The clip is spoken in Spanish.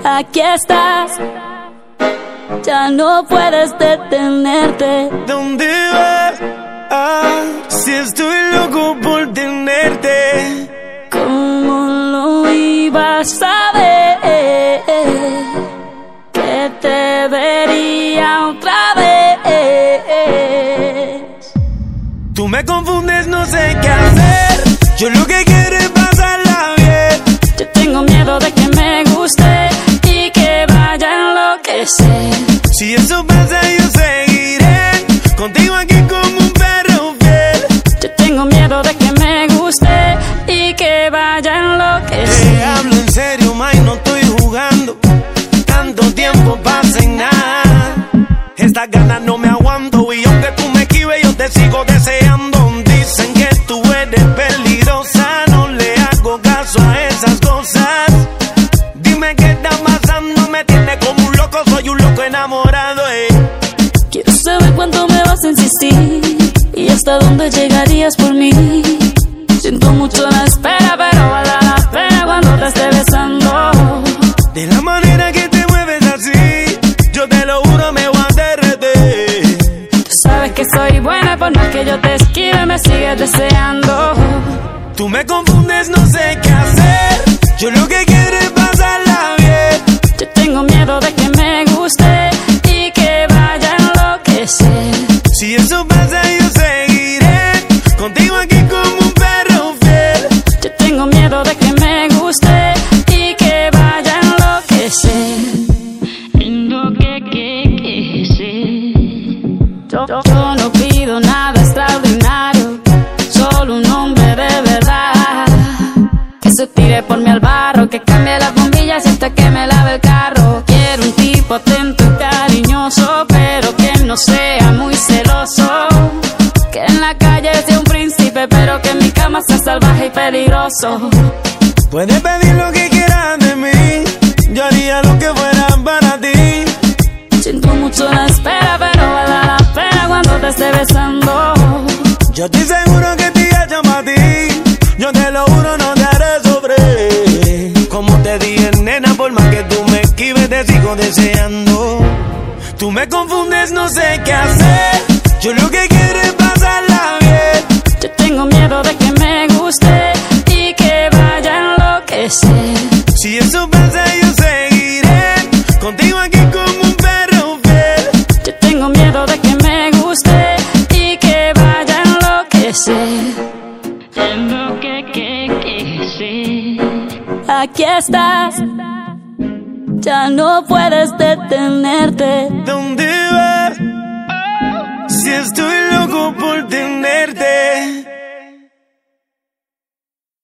Aquí estás, ya no puedes detenerte. ¿Dónde vas? Si estoy loco por tenerte. ¿Cómo lo ibas a ver? Que te vería otra vez. Tú me confundes, no sé qué hacer. Yo lo que quiero es pasarla bien. Yo tengo miedo de que me guste y que vaya a enloquecer. Si eso pasa yo seguiré contigo aquí como un perro fiel. Yo tengo miedo de que me guste y que vaya a enloquecer. Te hablo en serio, ma, y no estoy jugando. Tanto tiempo pasa y nada. Estas ganas no me aguanto y aunque tú me esquives yo te sigo deseando. Dicen que tú eres peligrosa, no le hago caso a esas cosas. Dime qué está pasando, me tiene como un loco, soy un loco enamorado. Quiero saber cuánto me vas a insistir y hasta dónde llegarías por mí. Siento mucho la espera, pero vale la pena cuando te esté besando. De la manera que te mueves así, yo te lo juro me voy a derretir. Tú sabes que soy buena, por más que yo te esquive me sigues deseando. Tú me confundes, no sé qué hacer. Yo lo que quiero es pasarla bien. Yo tengo miedo de que me guste y que vaya a enloquecer. Si eso pasa yo seguiré contigo aquí como un perro fiel. Yo tengo miedo de que me guste y que vaya a enloquecer. Yo no pido nada extraordinario, solo un hombre de verdad. Que se tire por mí al barro, que cambie las bombillas y hasta que me lave el carro. Quiero un tipo atento y cariñoso, pero que no sea muy celoso. Que en la calle sea un príncipe, pero que en mi cama sea salvaje y peligroso. Puedes pedir lo que quieras de mí, yo haría lo que fuera para ti. Siento mucho la espera, pero vale la pena cuando te esté besando. Yo estoy seguro que te hecho para ti. Yo te lo juro, no te haré sobre. Como te dije, nena, por más que tú me esquives, te sigo deseando. Tú me confundes, no sé qué hacer. Yo lo que quiero es pasarla bien. Yo tengo miedo de que me guste y que vaya a enloquecer. Si eso pasa, yo seguiré contigo aquí como un perro fiel. Yo tengo miedo de que me guste y que vaya a enloquecer. Aquí estás, ya no puedes detenerte. ¿Dónde vas? Si estoy loco